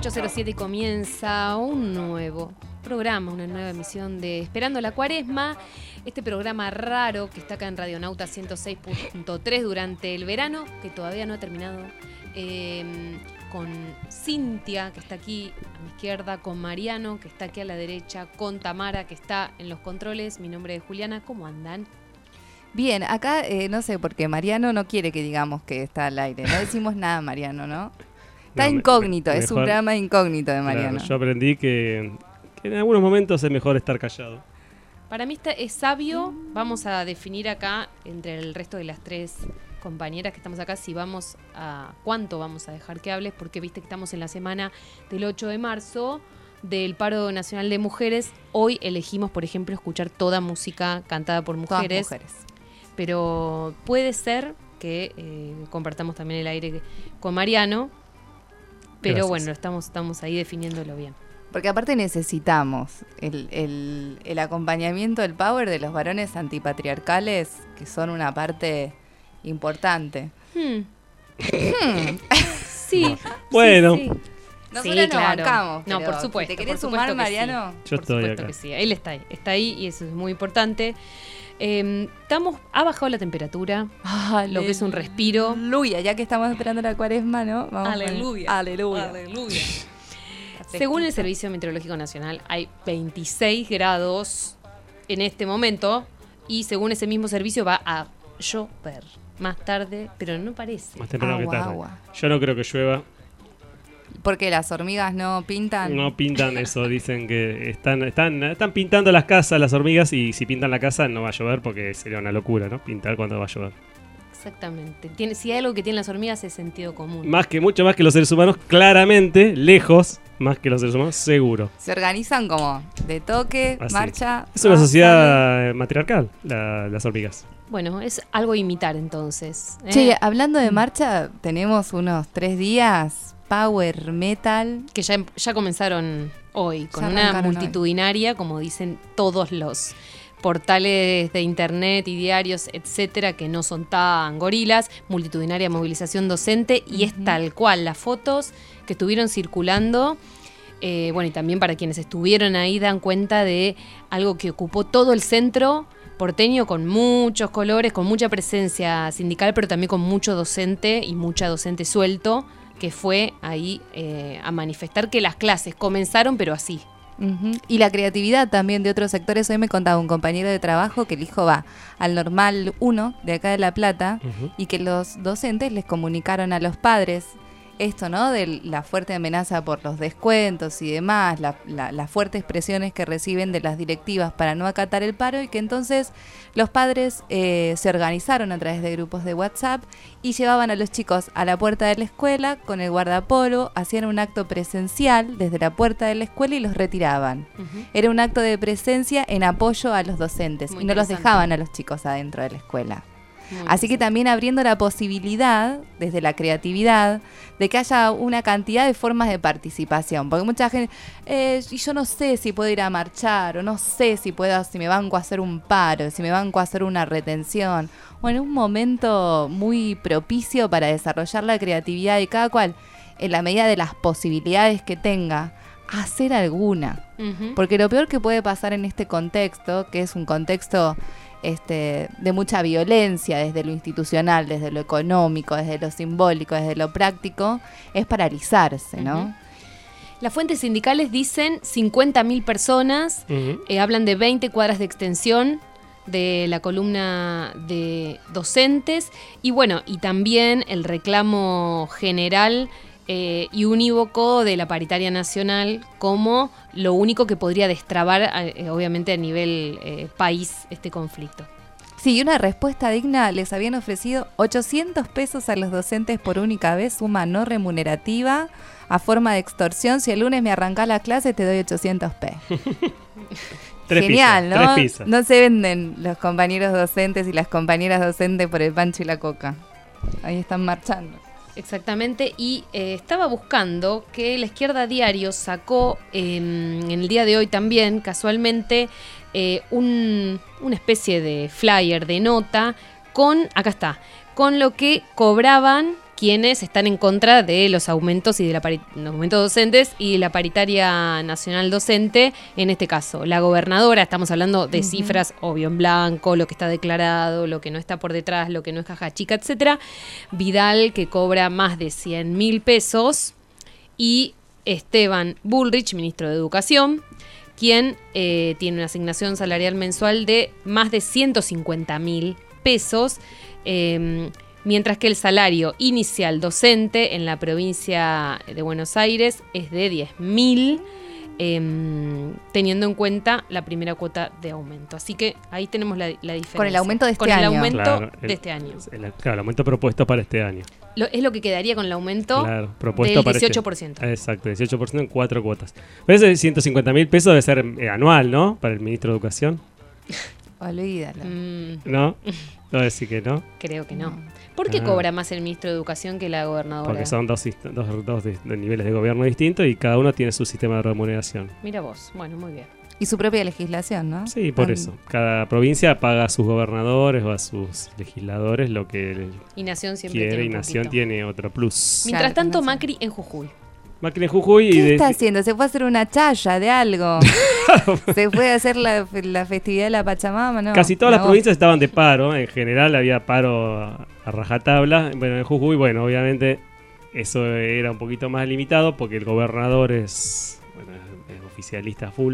18:07 y comienza un nuevo programa, una nueva emisión de Esperando la Cuaresma. Este programa raro que está acá en Radionauta 106.3 durante el verano, que todavía no ha terminado, con Cintia, que está aquí a mi izquierda, con Mariano, que está aquí a la derecha, con Tamara, que está en los controles. Mi nombre es Juliana. ¿Cómo andan? Bien, acá no sé, porque Mariano no quiere que digamos que está al aire. No decimos nada, Mariano, ¿no? Está incógnito, es un programa incógnito de Mariano. Claro, yo aprendí que en algunos momentos es mejor estar callado. Para mí es sabio. Vamos a definir acá, entre el resto de las tres compañeras que estamos acá, si vamos a cuánto vamos a dejar que hables, porque viste que estamos en la semana del 8 de marzo, del Paro Nacional de Mujeres. Hoy elegimos, por ejemplo, escuchar toda música cantada por mujeres. Todas mujeres. Pero puede ser que compartamos también el aire con Mariano. Pero Gracias. bueno, estamos ahí definiéndolo bien. Porque aparte necesitamos el acompañamiento, el power de los varones antipatriarcales, que son una parte importante. Sí. Bueno. Sí. Nosotros Sí, nos claro. bancamos. No, pero por supuesto. ¿te querés por supuesto sumar, que Mariano? sí. Yo Por estoy supuesto acá. que sí. Él está ahí y eso es muy importante. Ha bajado la temperatura, lo que es un respiro. Aleluya, ya que estamos esperando la Cuaresma, ¿no? Vamos a poner- Aleluya. Aleluya. Aleluya. Según el Servicio Meteorológico Nacional, hay 26 grados en este momento y según ese mismo servicio va a llover más tarde, pero no parece. Más temprano que Agua, tarde. agua. Yo no creo que llueva. Porque las hormigas no pintan. No pintan eso, dicen que están pintando las casas, las hormigas, y si pintan la casa no va a llover porque sería una locura, ¿no? Pintar cuando va a llover. Exactamente. Si hay algo que tienen las hormigas es sentido común. Mucho más que los seres humanos, claramente, lejos, más que los seres humanos, seguro. Se organizan como de toque, Así. marcha. Es una sale. sociedad matriarcal, las hormigas. Bueno, es algo a imitar entonces. Che, hablando de marcha, tenemos unos 3 días power metal. Que ya comenzaron hoy, con Ya una arrancaron multitudinaria, como dicen todos los portales de internet y diarios, etcétera, que no son tan gorilas, multitudinaria movilización docente, y es tal cual las fotos que estuvieron circulando. Bueno, y también para quienes estuvieron ahí dan cuenta de algo que ocupó todo el centro porteño, con muchos colores, con mucha presencia sindical, pero también con mucho docente y mucha docente suelto, que fue ahí a manifestar que las clases comenzaron, pero así. Ujú. Y la creatividad también de otros sectores. Hoy me contaba un compañero de trabajo que el hijo va al Normal 1 de acá de La Plata y que los docentes les comunicaron a los padres esto, ¿no? De la fuerte amenaza por los descuentos y demás, las fuertes presiones que reciben de las directivas para no acatar el paro, y que entonces los padres se organizaron a través de grupos de WhatsApp y llevaban a los chicos a la puerta de la escuela con el guardapolvo, hacían un acto presencial desde la puerta de la escuela y los retiraban. Era un acto de presencia en apoyo a los docentes Muy y no los interesante. dejaban a los chicos adentro de la escuela. Muy Así que interesante. también abriendo la posibilidad, desde la creatividad, de que haya una cantidad de formas de participación. Porque mucha gente, y yo no sé si puedo ir a marchar, o no sé si me banco a hacer un paro, si me banco a hacer una retención. Bueno, un momento muy propicio para desarrollar la creatividad de cada cual, en la medida de las posibilidades que tenga, hacer alguna. Ujú. Porque lo peor que puede pasar en este contexto, que es un contexto de mucha violencia desde lo institucional, desde lo económico, desde lo simbólico, desde lo práctico, es paralizarse, ¿no? Ujú. Las fuentes sindicales dicen 50.000 personas, hablan de 20 cuadras de extensión de la columna de docentes, y bueno, y también el reclamo general y unívoco de la paritaria nacional como lo único que podría destrabar, obviamente a nivel país, este conflicto. Sí, y una respuesta digna: les habían ofrecido 800 pesos a los docentes por única vez, suma no remunerativa, a forma de extorsión. Si el lunes me arrancás la clase, te doy 800 pesos. Genial, ¿no? 3 pizzas. No se venden los compañeros docentes y las compañeras docentes por el pancho y la coca. Ahí están marchando. Exactamente, y estaba buscando que La Izquierda Diario sacó en el día de hoy también, casualmente, una especie de flyer, de nota, acá está, con lo que cobraban quienes están en contra de los aumentos y de los aumentos docentes y de la paritaria nacional docente, en este caso. La gobernadora, estamos hablando de cifras, obvio, en blanco, lo que está declarado, lo que no está por detrás, lo que no es caja chica, etcétera. Vidal, que cobra más de 100.000 pesos, y Esteban Bullrich, ministro de Educación, quien tiene una asignación salarial mensual de más de 150.000 pesos, mientras que el salario inicial docente en la provincia de Buenos Aires es de 10.000, teniendo en cuenta la primera cuota de aumento. Así que ahí tenemos la diferencia. Con el aumento de este año. Con el aumento Claro, de este año. Claro, el aumento propuesto para este año. Es lo que quedaría con el aumento Propuesto del para 18%. Exacto, 18% en 4 cuotas. Pero ese 150.000 pesos debe ser anual, ¿no? Para el ministro de Educación. Olvídalo. ¿No? No decir que no. Creo que no. ¿Por qué cobra más el ministro de Educación que la gobernadora? Porque son dos de niveles de gobierno distintos y cada uno tiene su sistema de remuneración. Mira vos. Bueno, muy bien. Y su propia legislación, ¿no? Sí, por eso. Cada provincia paga a sus gobernadores o a sus legisladores lo que Y Nación siempre quiere, tiene y un Nación poquito. tiene otro plus. Mientras Claro, tanto, Nación. Macri en Jujuy. Macri en Jujuy y ¿Qué está haciendo? Se fue a hacer una chaya de algo. Se fue a hacer la festividad de la Pachamama, ¿no? casi todas las No. provincias estaban de paro. En general había paro a rajatabla. Bueno, en Jujuy, bueno, obviamente eso era un poquito más limitado porque el gobernador es oficialista full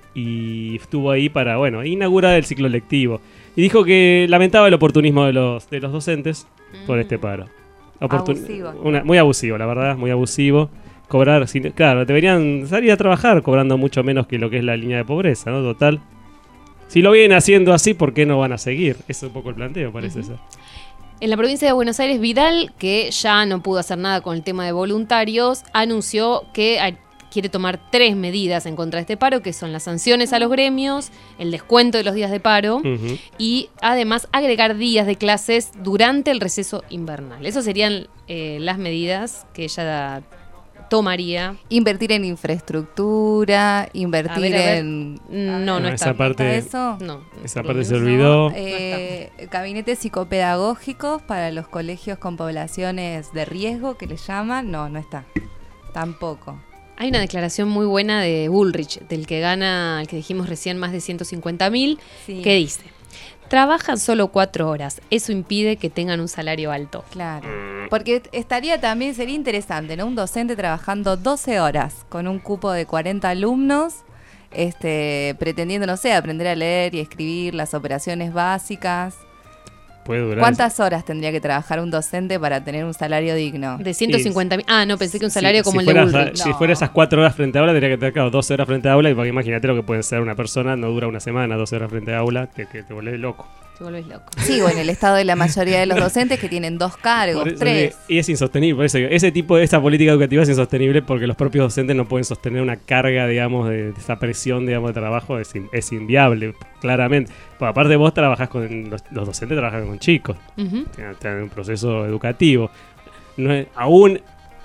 y estuvo ahí para, bueno, inaugurar el ciclo lectivo. Y dijo que lamentaba el oportunismo de los docentes por este paro. Abusivo. Muy abusivo, la verdad, muy abusivo. Cobrar, claro, deberían salir a trabajar cobrando mucho menos que lo que es la línea de pobreza, ¿no? Total. Si lo vienen haciendo así, ¿por qué no van a seguir? Ese es un poco el planteo, parece ser. En la provincia de Buenos Aires, Vidal, que ya no pudo hacer nada con el tema de voluntarios, anunció que quiere tomar 3 medidas en contra de este paro, que son las sanciones a los gremios, el descuento de los días de paro y además agregar días de clases durante el receso invernal. Esas serían las medidas que ella tomaría. Invertir en infraestructura, invertir A ver. en... No esa está. parte- ¿Está eso? No. Esa parte se No. olvidó. Gabinetes psicopedagógicos para los colegios con poblaciones de riesgo, que le llaman. No está. Tampoco. Hay una declaración muy buena de Bullrich, del que gana, el que dijimos recién, más de 150.000, Sí. que dice: trabajan solo 4 horas, eso impide que tengan un salario alto. Claro. Porque sería interesante, ¿no? Un docente trabajando 12 horas con un cupo de 40 alumnos, pretendiendo, no sé, aprender a leer y escribir las operaciones básicas. Puede durar. ¿Cuántas horas tendría que trabajar un docente para tener un salario digno? De 150.000. Ah, no, pensé que un salario como el fuera, de Bullrich. Si No. fuera esas 4 horas frente a aula, tendría que tener, claro, 12 horas frente a aula. Y porque imagínate lo que puede ser una persona, no dura una semana, 12 horas frente a aula, que te volvés loco. Te volvés loco. Sí, o en el estado de la mayoría de los docentes que tienen 2 cargos, Por eso 3. y es insostenible. Por eso, esa política educativa es insostenible porque los propios docentes no pueden sostener una carga, digamos, de esa presión, digamos, de trabajo. Es inviable, claramente. Pues aparte vos trabajás con... Los docentes trabajan con chicos. Ujú. Tienen un proceso educativo. No es, aún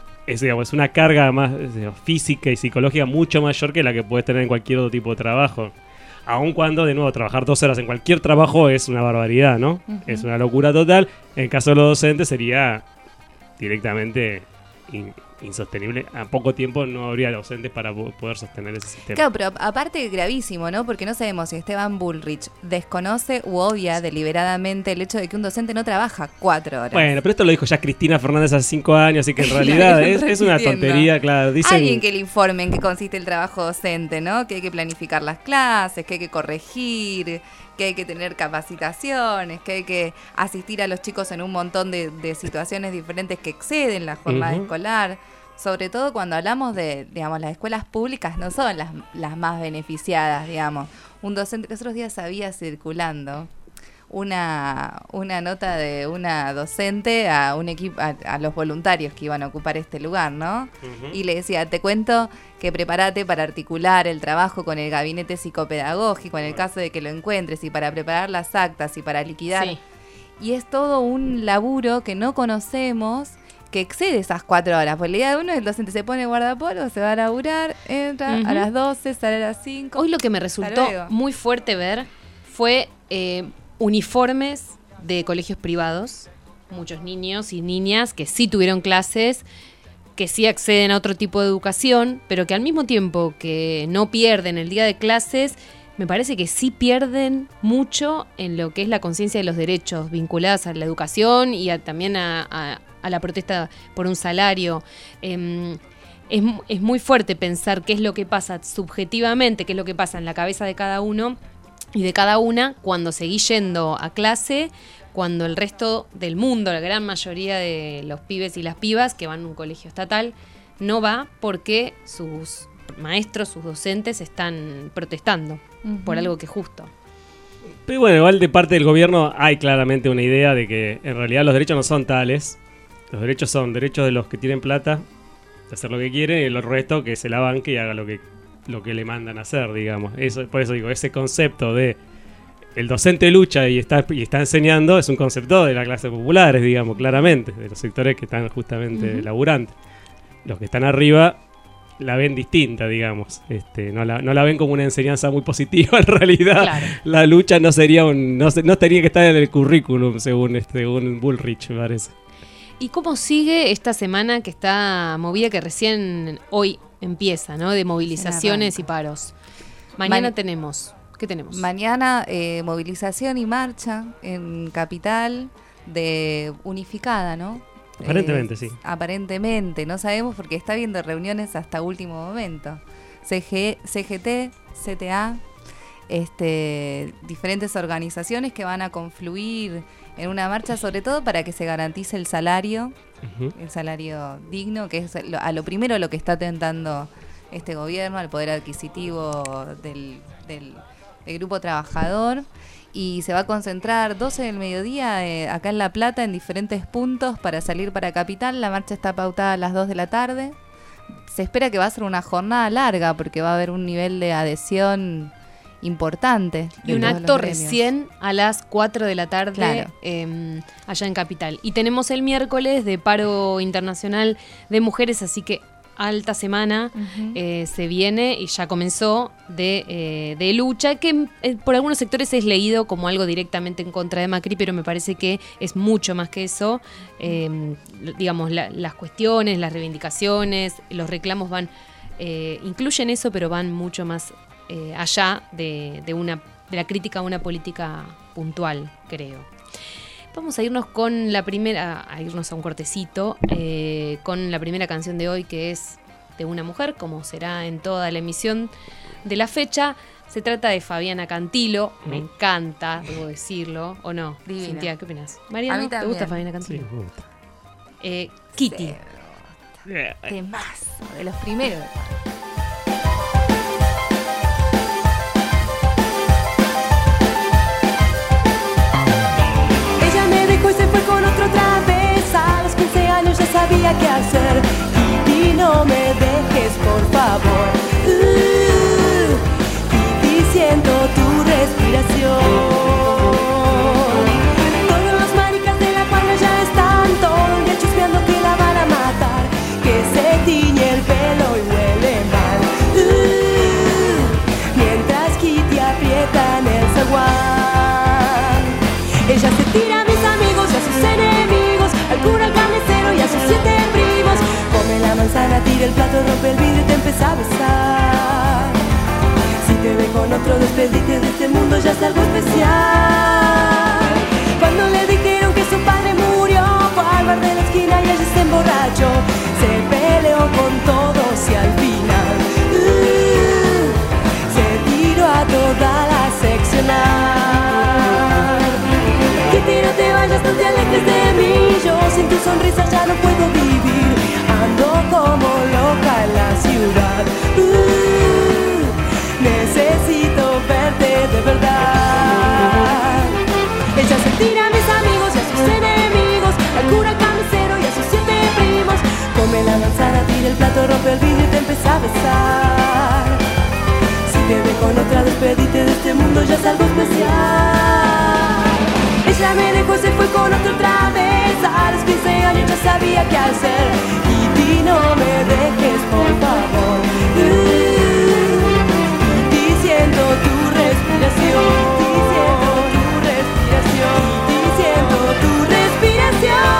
es una carga más física y psicológica mucho mayor que la que puedes tener en cualquier otro tipo de trabajo. Aun cuando, de nuevo, trabajar 12 horas en cualquier trabajo es una barbaridad, ¿no? Es una locura total. En el caso de los docentes sería directamente insostenible. A poco tiempo no habría docentes para poder sostener ese sistema. Claro, pero aparte gravísimo, ¿no? Porque no sabemos si Esteban Bullrich desconoce u obvia deliberadamente el hecho de que un docente no trabaja 4 horas. Bueno, pero esto lo dijo ya Cristina Fernández hace 5 años, así que en realidad es una repitiendo. tontería, claro. Dicen, Alguien que le informe en qué consiste el trabajo docente, ¿no? Que hay que planificar las clases, que hay que corregir, que hay que tener capacitaciones, que hay que asistir a los chicos en un montón de situaciones diferentes que exceden la jornada escolar. Sobre todo cuando hablamos de, digamos, las escuelas públicas no son las más beneficiadas, digamos. Un docente, los otros días había circulando una nota de una docente a un equipo, a los voluntarios que iban a ocupar este lugar, ¿no? Y le decía, te cuento que prepárate para articular el trabajo con el gabinete psicopedagógico en el caso de que lo encuentres, y para preparar las actas y para liquidar. Sí. Y es todo un laburo que no conocemos, que excede esas 4 horas. Pues la idea de uno es el docente se pone guardapolvo, se va a laburar, entra a las 12, sale a las 5. Hoy lo que me resultó luego. muy fuerte ver fue uniformes de colegios privados muchos niños y niñas que sí tuvieron clases, que sí acceden a otro tipo de educación, pero que al mismo tiempo que no pierden el día de clases, me parece que sí pierden mucho en lo que es la conciencia de los derechos vinculados a la educación y también a la protesta por un salario. Es muy fuerte pensar qué es lo que pasa subjetivamente, qué es lo que pasa en la cabeza de cada uno y de cada una cuando seguís yendo a clase, cuando el resto del mundo, la gran mayoría de los pibes y las pibas que van a un colegio estatal, no va porque sus maestros, sus docentes están protestando por algo que es justo. Pero bueno, igual de parte del gobierno hay claramente una idea de que en realidad los derechos no son tales. Los derechos son derechos de los que tienen plata, de hacer lo que quieren, y el resto que se la banque y haga lo que le mandan a hacer, digamos. Eso, por eso digo, ese concepto de el docente lucha y está enseñando es un concepto de las clases populares, digamos, claramente, de los sectores que están justamente laburantes. Los que están arriba la ven distinta, digamos. No la ven como una enseñanza muy positiva en realidad. Claro. La lucha no sería no tenía que estar en el currículum según Bullrich, me parece. ¿Y cómo sigue esta semana que está movida, que recién hoy empieza, ¿no? De movilizaciones y paros? Mañana tenemos... ¿Qué tenemos? Mañana movilización y marcha en Capital unificada, ¿no? Aparentemente, sí. Aparentemente, no sabemos porque está habiendo reuniones hasta último momento. CGT, CTA, diferentes organizaciones que van a confluir en una marcha, sobre todo para que se garantice el salario digno, que es a lo primero lo que está tentando este gobierno, al poder adquisitivo del grupo trabajador. Y se va a concentrar 12 del mediodía acá en La Plata en diferentes puntos para salir para Capital. La marcha está pautada a las 2 de la tarde. Se espera que va a ser una jornada larga porque va a haber un nivel de adhesión importante. Y un acto recién a las 4 de la tarde, claro, allá en Capital. Y tenemos el miércoles de paro internacional de mujeres, así que alta semana se viene y ya comenzó de lucha, que por algunos sectores es leído como algo directamente en contra de Macri, pero me parece que es mucho más que eso. Digamos, las cuestiones, las reivindicaciones, los reclamos incluyen eso, pero van mucho más allá de la crítica a una política puntual, creo. Vamos a irnos a un cortecito, con la primera canción de hoy, que es de una mujer, como será en toda la emisión de la fecha. Se trata de Fabiana Cantilo. Me encanta, debo decirlo, ¿o no? Divina. Cintia, ¿qué opinas? Mariano, ¿te gusta Fabiana Cantilo? Sí, me gusta. Kitty. Sí, temazo, de los primeros. Se fue con otro otra vez. A los 15 años ya sabía qué hacer. Kitty, no me dejes, por favor. Kitty, siento tu respiración. Todos los maricas de la cuadra ya están todo el día chispeando que la van a matar, que se tiñe el pelo y huele mal. Mientras Kitty aprieta en el zaguán, ella se tira a mis amigos y a sus enemigos, al cura, al carnicero y a sus 7 primos. Come la manzana, tira el plato, rompe el vidrio y te empieza a besar. Si te ve con otro, despedite de este mundo, ya es algo especial. Cuando le dijeron que su padre murió, fue al bar de la esquina y allí se emborrachó. Se peleó con todos y al final se tiró a toda la seccional. Kitty, no te vayas, no te alejes de mí. Yo sin tu sonrisa ya no puedo vivir. Ando como loca en la ciudad. Necesito verte de verdad. Ella se tira a mis amigos y a sus enemigos, al cura, al carnicero y a sus 7 primos. Come la manzana, tira el plato, rompe el vidrio y te empieza a besar. Si te ve con otra, despedite de este mundo, ya es algo especial. Ella me dejó, se fue con otro otra vez. A los 15 años ya sabía qué hacer. Kitty, no me dejes, por favor. Kitty, siento tu respiración. Kitty, siento tu respiración. Kitty, siento tu respiración.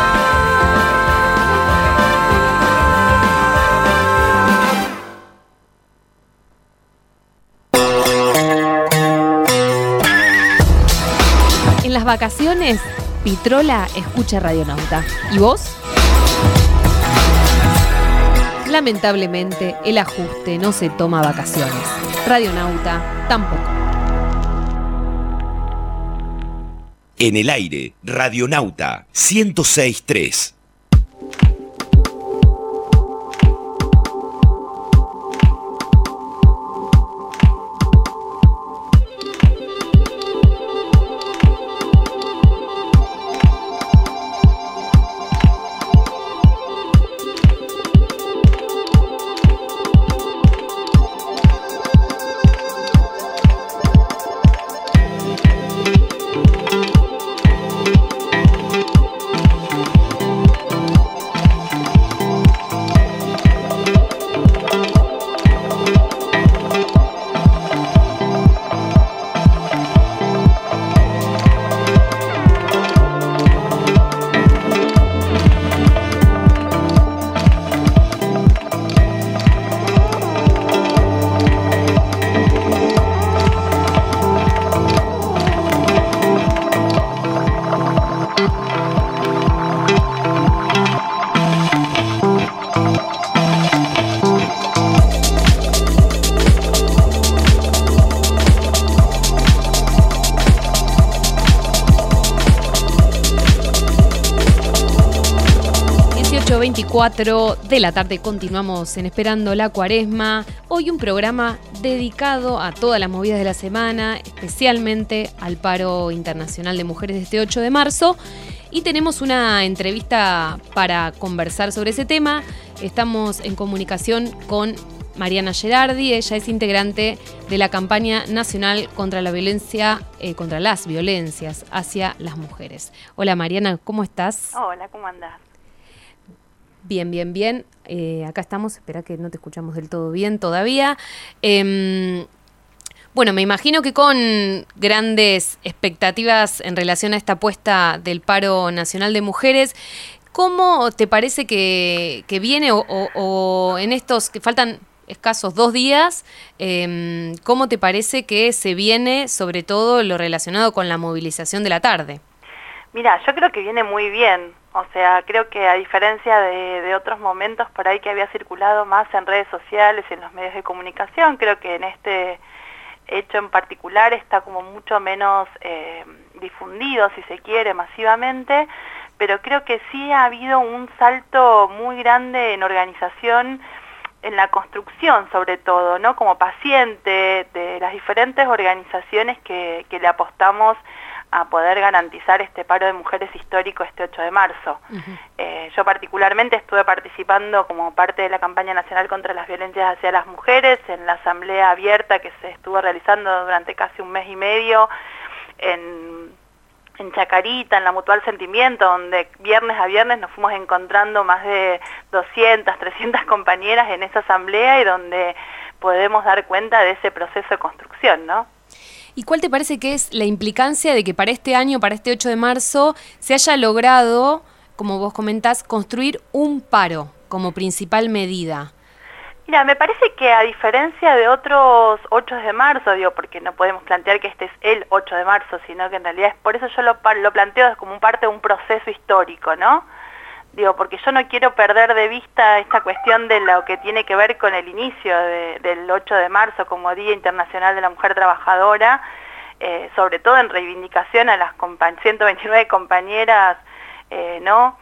las vacaciones, Pitrola escucha Radionauta. ¿Y vos? Lamentablemente, el ajuste no se toma vacaciones. Radionauta tampoco. En el aire, Radionauta 106.3. De la tarde continuamos en Esperando la Cuaresma. Hoy un programa dedicado a todas las movidas de la semana, especialmente al paro internacional de mujeres de este 8 de marzo. Y tenemos una entrevista para conversar sobre ese tema. Estamos en comunicación con Mariana Gerardi. Ella es integrante de la campaña nacional contra la violencia, contra las violencias hacia las mujeres. Hola Mariana, ¿cómo estás? Hola, ¿cómo andás? Bien, bien, bien. Acá estamos. Espera que no te escuchamos del todo bien todavía. Bueno, me imagino que con grandes expectativas en relación a esta apuesta del paro nacional de mujeres, ¿cómo te parece que viene o en estos que faltan escasos 2 días, cómo te parece que se viene sobre todo lo relacionado con la movilización de la tarde? Mira, yo creo que viene muy bien. O sea, creo que a diferencia de otros momentos por ahí que había circulado más en redes sociales y en los medios de comunicación, creo que en este hecho en particular está como mucho menos difundido, si se quiere, masivamente, pero creo que sí ha habido un salto muy grande en organización, en la construcción sobre todo, ¿no? Como paciente de las diferentes organizaciones que le apostamos a poder garantizar este paro de mujeres histórico este 8 de marzo. Yo particularmente estuve participando como parte de la campaña nacional contra las violencias hacia las mujeres en la asamblea abierta que se estuvo realizando durante casi 1 mes y medio en Chacarita, en la Mutual Sentimiento, donde viernes a viernes nos fuimos encontrando más de 200, 300 compañeras en esa asamblea y donde podemos dar cuenta de ese proceso de construcción, ¿no? ¿Y cuál te parece que es la implicancia de que para este año, para este 8 de marzo, se haya logrado, como vos comentás, construir un paro como principal medida? Mira, me parece que a diferencia de otros 8 de marzo, digo, porque no podemos plantear que este es el 8 de marzo, sino que en realidad es por eso yo lo planteo como parte de un proceso histórico, ¿no? Digo, porque yo no quiero perder de vista esta cuestión de lo que tiene que ver con el inicio del 8 de marzo como Día Internacional de la Mujer Trabajadora, sobre todo en reivindicación a las 129 compañeras, ¿no?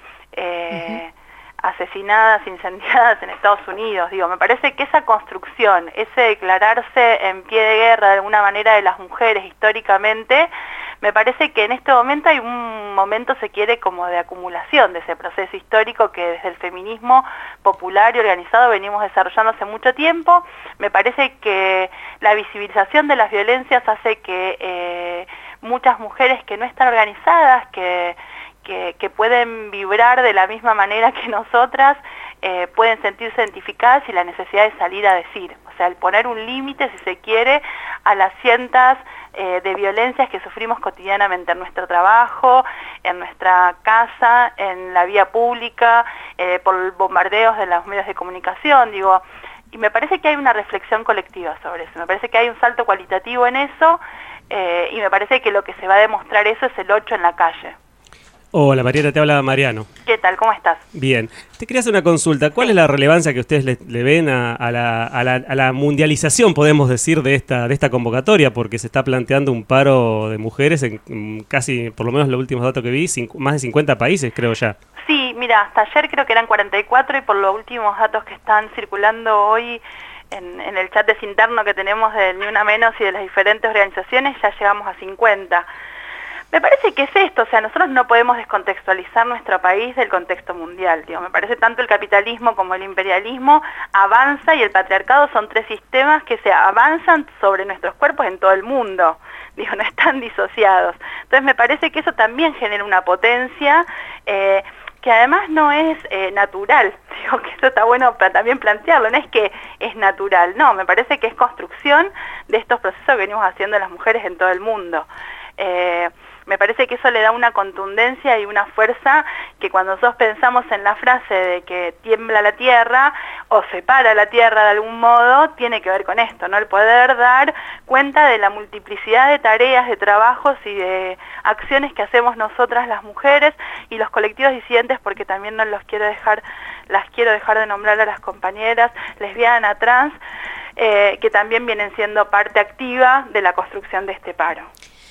Asesinadas, incendiadas en Estados Unidos. Digo, me parece que esa construcción, ese declararse en pie de guerra de alguna manera de las mujeres históricamente, me parece que en este momento hay un momento, se quiere, como de acumulación de ese proceso histórico que desde el feminismo popular y organizado venimos desarrollando hace mucho tiempo. Me parece que la visibilización de las violencias hace que muchas mujeres que no están organizadas, que pueden vibrar de la misma manera que nosotras, pueden sentirse identificadas y la necesidad de salir a decir. O sea, el poner un límite, si se quiere, a las cientos de violencias que sufrimos cotidianamente en nuestro trabajo, en nuestra casa, en la vía pública, por bombardeos de los medios de comunicación, digo. Y me parece que hay una reflexión colectiva sobre eso, me parece que hay un salto cualitativo en eso, y me parece que lo que se va a demostrar eso es el 8 en la calle. Hola Mariana, te habla Mariano. ¿Qué tal? ¿Cómo estás? Bien. Te quería hacer una consulta. ¿Cuál es la relevancia que ustedes le ven a la mundialización, podemos decir, de esta convocatoria? Porque se está planteando un paro de mujeres en casi, por lo menos los últimos datos que vi, más de 50 países, creo ya. Sí, mira, hasta ayer creo que eran 44 y por los últimos datos que están circulando hoy en el chat desinterno que tenemos de Ni Una Menos y de las diferentes organizaciones, ya llegamos a 50. Me parece que es esto, o sea, nosotros no podemos descontextualizar nuestro país del contexto mundial, digo, me parece tanto el capitalismo como el imperialismo avanza y el patriarcado son tres sistemas que se avanzan sobre nuestros cuerpos en todo el mundo, digo, no están disociados. Entonces me parece que eso también genera una potencia que además no es natural, digo, que eso está bueno para también plantearlo, no es que es natural, no, me parece que es construcción de estos procesos que venimos haciendo las mujeres en todo el mundo. Me parece que eso le da una contundencia y una fuerza que cuando nosotros pensamos en la frase de que tiembla la tierra o se para la tierra de algún modo, tiene que ver con esto, ¿no? El poder dar cuenta de la multiplicidad de tareas, de trabajos y de acciones que hacemos nosotras las mujeres y los colectivos disidentes, porque también no las quiero dejar de nombrar a las compañeras lesbianas, trans, que también vienen siendo parte activa de la construcción de este paro.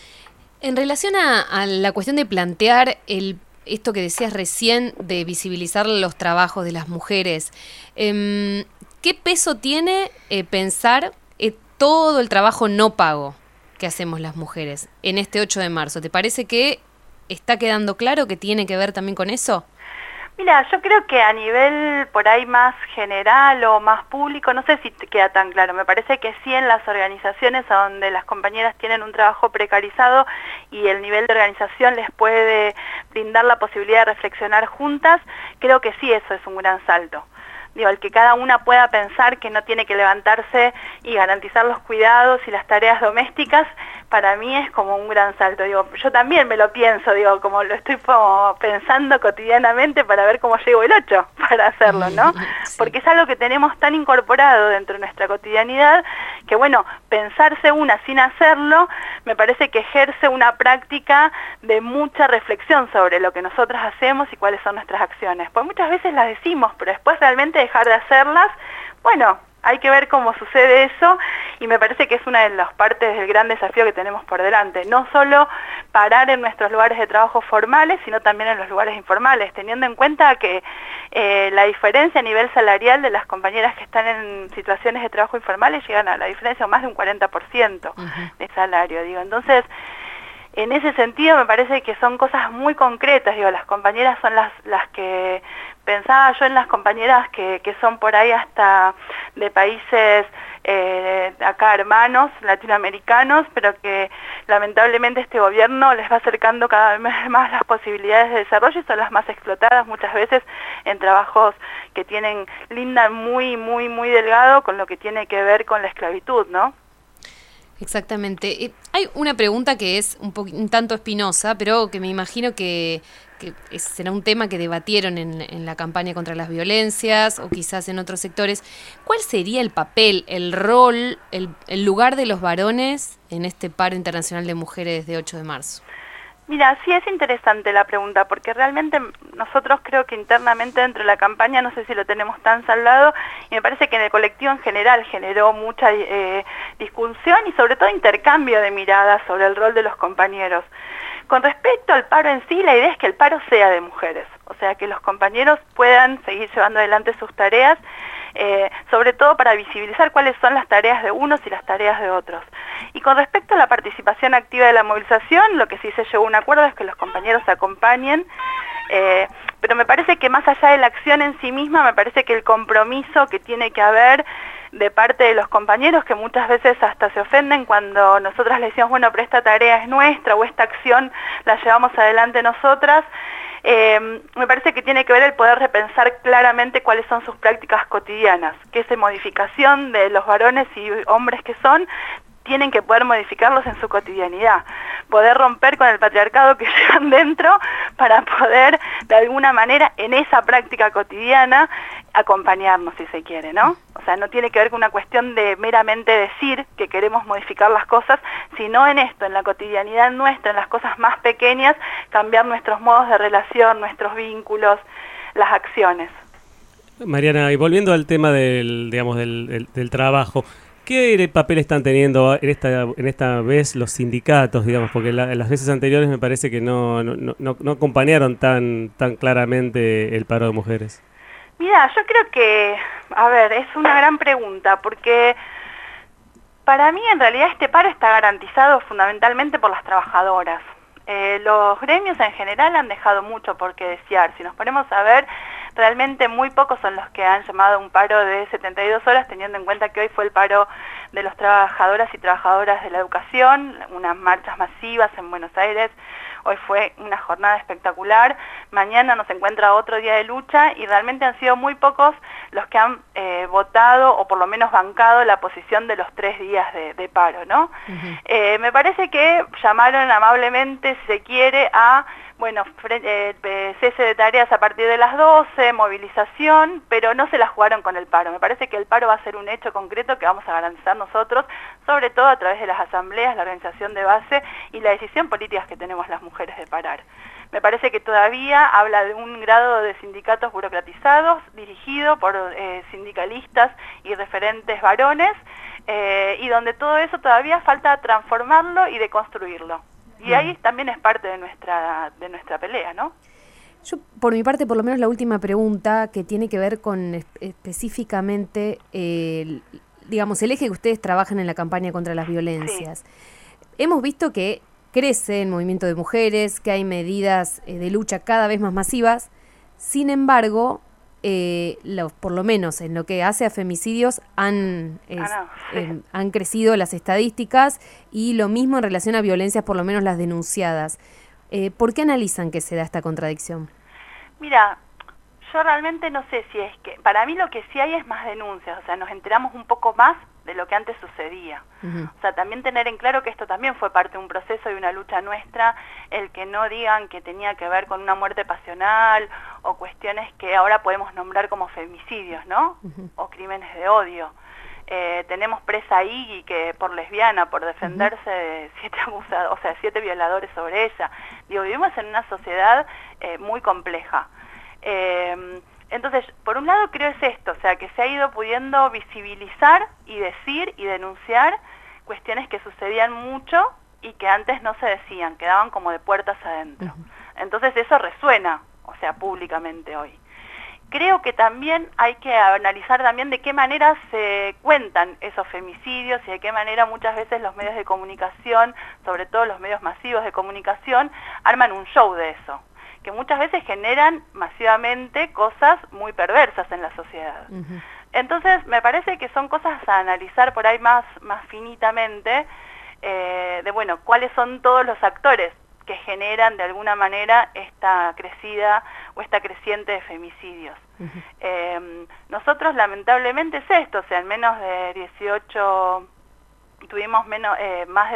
En relación a la cuestión de plantear esto que decías recién, de visibilizar los trabajos de las mujeres, ¿qué peso tiene pensar todo el trabajo no pago que hacemos las mujeres en este 8 de marzo? ¿Te parece que está quedando claro que tiene que ver también con eso? Mira, yo creo que a nivel por ahí más general o más público, no sé si te queda tan claro, me parece que sí en las organizaciones donde las compañeras tienen un trabajo precarizado y el nivel de organización les puede brindar la posibilidad de reflexionar juntas, creo que sí eso es un gran salto. Digo, el que cada una pueda pensar que no tiene que levantarse y garantizar los cuidados y las tareas domésticas, para mí es como un gran salto. Digo, yo también me lo pienso, digo, como lo estoy como pensando cotidianamente para ver cómo llego el 8 para hacerlo, ¿no? Sí. Porque es algo que tenemos tan incorporado dentro de nuestra cotidianidad que, bueno, pensarse una sin hacerlo, me parece que ejerce una práctica de mucha reflexión sobre lo que nosotras hacemos y cuáles son nuestras acciones. Pues muchas veces las decimos, pero después realmente dejar de hacerlas, bueno, hay que ver cómo sucede eso y me parece que es una de las partes del gran desafío que tenemos por delante. No solo parar en nuestros lugares de trabajo formales, sino también en los lugares informales, teniendo en cuenta que la diferencia a nivel salarial de las compañeras que están en situaciones de trabajo informales llegan a la diferencia de más de un 40% de salario. Digo, entonces, en ese sentido me parece que son cosas muy concretas, digo, las compañeras son las que pensaba yo en las compañeras que son por ahí hasta de países acá hermanos, latinoamericanos, pero que lamentablemente este gobierno les va acercando cada vez más las posibilidades de desarrollo y son las más explotadas muchas veces en trabajos que lindan muy, muy, muy delgado con lo que tiene que ver con la esclavitud, ¿no? Exactamente. Hay una pregunta que es un tanto espinosa, pero que me imagino que será un tema que debatieron en la campaña contra las violencias o quizás en otros sectores. ¿Cuál sería el papel, el rol, el lugar de los varones en este paro internacional de mujeres de 8 de marzo? Mira, sí es interesante la pregunta, porque realmente nosotros creo que internamente dentro de la campaña, no sé si lo tenemos tan saldado, y me parece que en el colectivo en general generó mucha discusión y sobre todo intercambio de miradas sobre el rol de los compañeros. Con respecto al paro en sí, la idea es que el paro sea de mujeres, o sea, que los compañeros puedan seguir llevando adelante sus tareas, sobre todo para visibilizar cuáles son las tareas de unos y las tareas de otros. Y con respecto a la participación activa de la movilización, lo que sí se llegó a un acuerdo es que los compañeros acompañen, pero me parece que más allá de la acción en sí misma, me parece que el compromiso que tiene que haber de parte de los compañeros, que muchas veces hasta se ofenden cuando nosotras les decimos, bueno, pero esta tarea es nuestra o esta acción la llevamos adelante nosotras, me parece que tiene que ver el poder repensar claramente cuáles son sus prácticas cotidianas, que esa modificación de los varones y hombres que son, tienen que poder modificarlos en su cotidianidad, poder romper con el patriarcado que llevan dentro para poder, de alguna manera, en esa práctica cotidiana, acompañarnos, si se quiere, ¿no? O sea, no tiene que ver con una cuestión de meramente decir que queremos modificar las cosas, sino en esto, en la cotidianidad nuestra, en las cosas más pequeñas, cambiar nuestros modos de relación, nuestros vínculos, las acciones. Mariana, y volviendo al tema del trabajo, ¿qué papel están teniendo en esta vez los sindicatos, digamos? Porque en las veces anteriores me parece que no acompañaron tan claramente el paro de mujeres. Mira, yo creo que, a ver, es una gran pregunta, porque para mí en realidad este paro está garantizado fundamentalmente por las trabajadoras. Los gremios en general han dejado mucho por qué desear. Si nos ponemos a ver, realmente muy pocos son los que han llamado a un paro de 72 horas, teniendo en cuenta que hoy fue el paro de los trabajadoras y trabajadoras de la educación, unas marchas masivas en Buenos Aires. Hoy fue una jornada espectacular, mañana nos encuentra otro día de lucha y realmente han sido muy pocos los que han votado o por lo menos bancado la posición de los 3 días de paro, ¿no? Me parece que llamaron amablemente, si se quiere, a cese de tareas a partir de las 12, movilización, pero no se la jugaron con el paro. Me parece que el paro va a ser un hecho concreto que vamos a garantizar nosotros, sobre todo a través de las asambleas, la organización de base y la decisión política que tenemos las mujeres de parar. Me parece que todavía habla de un grado de sindicatos burocratizados, dirigido por sindicalistas y referentes varones, y donde todo eso todavía falta transformarlo y deconstruirlo. Y ahí también es parte de nuestra pelea, ¿no? Yo, por mi parte, por lo menos la última pregunta, que tiene que ver con específicamente, digamos, el eje que ustedes trabajan en la campaña contra las violencias. Sí. Hemos visto que crece el movimiento de mujeres, que hay medidas de lucha cada vez más masivas. Sin embargo, por lo menos en lo que hace a femicidios han crecido las estadísticas y lo mismo en relación a violencias, por lo menos las denunciadas. ¿Por qué analizan que se da esta contradicción? Mira, yo realmente no sé si es que, para mí lo que sí hay es más denuncias, o sea, nos enteramos un poco más de lo que antes sucedía. O sea, también tener en claro que esto también fue parte de un proceso y una lucha nuestra, el que no digan que tenía que ver con una muerte pasional o cuestiones que ahora podemos nombrar como femicidios, ¿no? O crímenes de odio. Tenemos presa a Iggy, que por lesbiana, por defenderse de 7 abusadores, o sea, 7 violadores sobre ella. Digo, vivimos en una sociedad muy compleja. Entonces, por un lado creo es esto, o sea, que se ha ido pudiendo visibilizar y decir y denunciar cuestiones que sucedían mucho y que antes no se decían, quedaban como de puertas adentro. Entonces eso resuena, o sea, públicamente hoy. Creo que también hay que analizar también de qué manera se cuentan esos femicidios y de qué manera muchas veces los medios de comunicación, sobre todo los medios masivos de comunicación, arman un show de eso, que muchas veces generan masivamente cosas muy perversas en la sociedad. Entonces, me parece que son cosas a analizar por ahí más finitamente, cuáles son todos los actores que generan de alguna manera esta crecida o esta creciente de femicidios. Nosotros lamentablemente es esto, o sea, en menos de 18... tuvimos más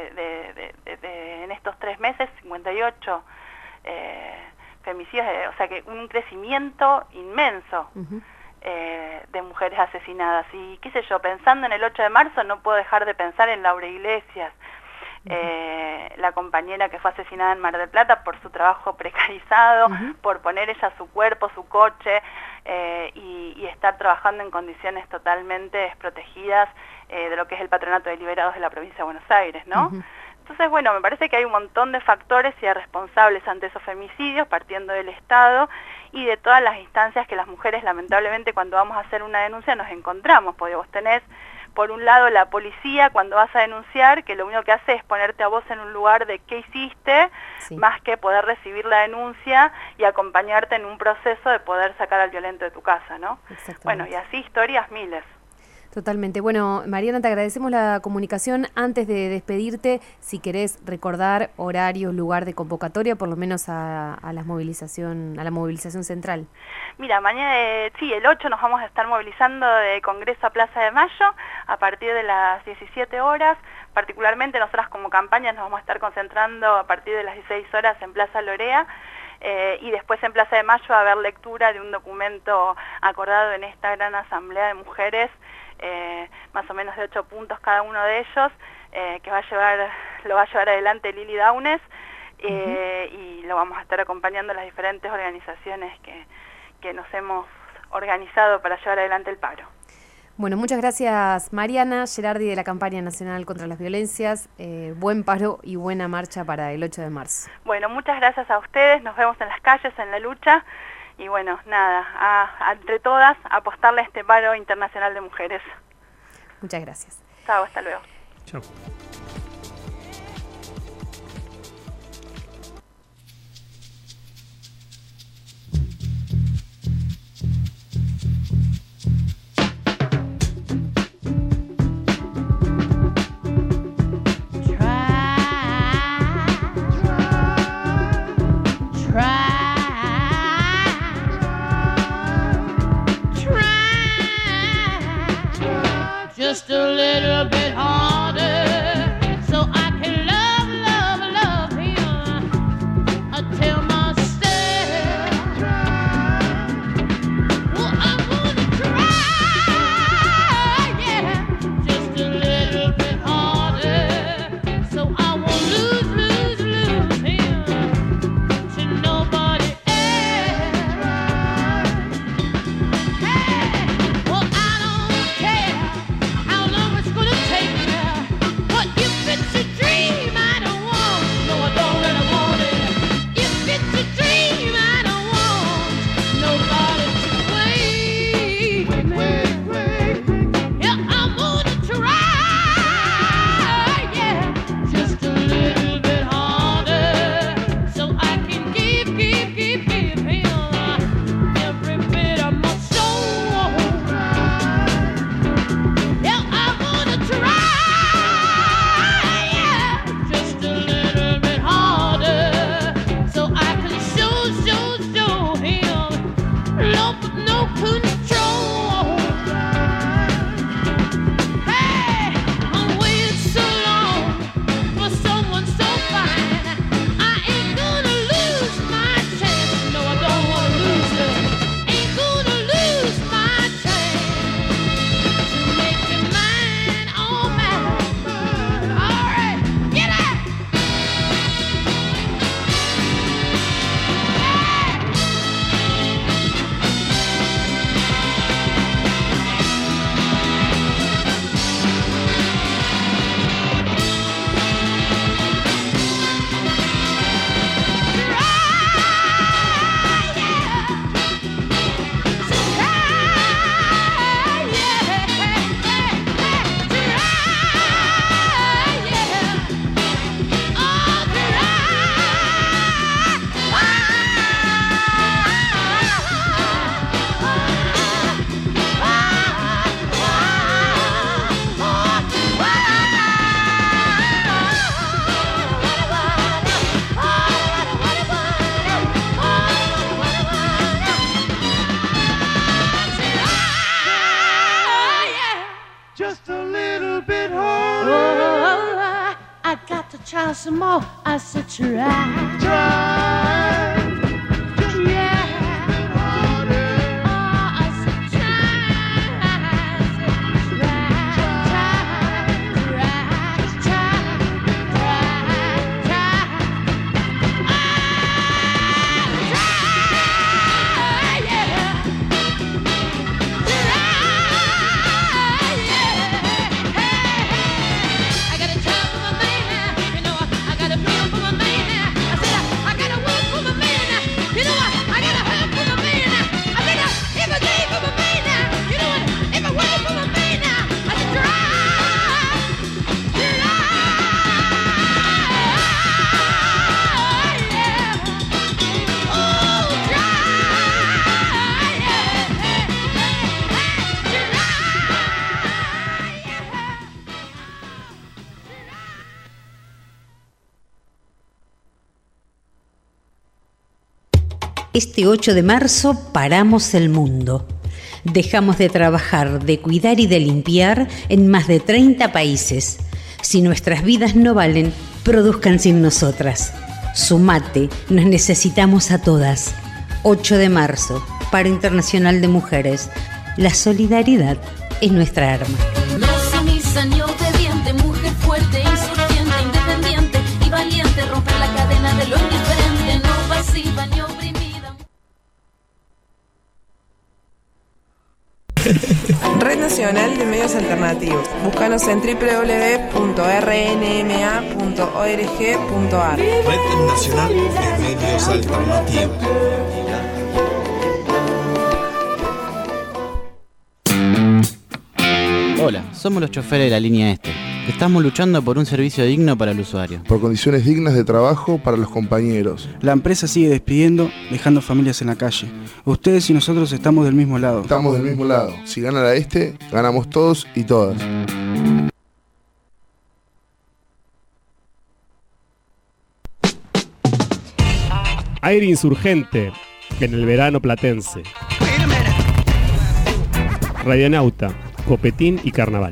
en estos 3 meses, 58 femicidios, o sea que un crecimiento inmenso de mujeres asesinadas. Y qué sé yo, pensando en el 8 de marzo no puedo dejar de pensar en Laura Iglesias, la compañera que fue asesinada en Mar del Plata por su trabajo precarizado, por poner ella su cuerpo, su coche, y estar trabajando en condiciones totalmente desprotegidas de lo que es el Patronato de Liberados de la provincia de Buenos Aires, ¿no? Entonces, bueno, me parece que hay un montón de factores y de responsables ante esos femicidios, partiendo del Estado y de todas las instancias que las mujeres, lamentablemente, cuando vamos a hacer una denuncia nos encontramos, porque vos tenés, por un lado, la policía cuando vas a denunciar, que lo único que hace es ponerte a vos en un lugar de qué hiciste, más que poder recibir la denuncia y acompañarte en un proceso de poder sacar al violento de tu casa, ¿no? Bueno, y así historias miles. Totalmente. Bueno, Mariana, te agradecemos la comunicación. Antes de despedirte, si querés recordar horarios, lugar de convocatoria, por lo menos a la movilización central. Mira, mañana, sí, el 8 nos vamos a estar movilizando de Congreso a Plaza de Mayo a partir de las 17 horas. Particularmente nosotras como campaña nos vamos a estar concentrando a partir de las 16 horas en Plaza Lorea. Y después en Plaza de Mayo va a haber lectura de un documento acordado en esta gran asamblea de mujeres, más o menos de 8 puntos cada uno de ellos, que lo va a llevar adelante Lili Daunes, y lo vamos a estar acompañando las diferentes organizaciones que nos hemos organizado para llevar adelante el paro. Bueno, muchas gracias Mariana Gerardi de la Campaña Nacional contra las Violencias. Buen paro y buena marcha para el 8 de marzo. Bueno, muchas gracias a ustedes, nos vemos en las calles, en la lucha, y bueno, nada, entre todas apostarle a este paro internacional de mujeres. Muchas gracias. Chao, hasta luego. Chao. Just a little bit harder, so I can love him. I tell myself, well, I'm gonna try, yeah, just a little bit harder, so I won't lose him to nobody else. Hey, well, I don't care how long it's gonna take me. But if it's a dream I don't want, no, I don't really want it. If it's a dream I don't want nobody to wait. Yeah, I'm gonna try, yeah, just a little bit harder, so I can give him every bit of my soul. Yeah, I'm gonna try, yeah, just a little bit harder, so I can show him love with no control. Hey, I'm waiting so long for someone so fine. I ain't gonna lose my chance. No, I don't wanna lose it. Ain't gonna lose my chance to make you mine, oh man. All right, get up. Just a little bit harder. Oh, I got to try some more. I said try. Try. Just Yeah. a little bit harder. Oh, I said try. I said I got a job for my man, you know, I got a bill for my man. I said I got a work for my man, you know what? I got a help for my man. I said if I day for my man, you know what? If I work for my man, I said try. Este 8 de marzo paramos el mundo. Dejamos de trabajar, de cuidar y de limpiar en más de 30 países. Si nuestras vidas no valen, produzcan sin nosotras. Sumate, nos necesitamos a todas. 8 de marzo, Paro Internacional de Mujeres. La solidaridad es nuestra arma. No sumisa ni obediente, mujer fuerte Nacional de Medios Alternativos. Búscanos en www.rnma.org.ar. Red Nacional de Medios Alternativos. Hola, somos los choferes de la línea Este. Estamos luchando por un servicio digno para el usuario. Por condiciones dignas de trabajo para los compañeros. La empresa sigue despidiendo, dejando familias en la calle. Ustedes y nosotros estamos del mismo lado. Estamos del mismo lado. Si gana la Este, ganamos todos y todas. Aire insurgente en el verano platense. Radionauta, copetín y carnaval.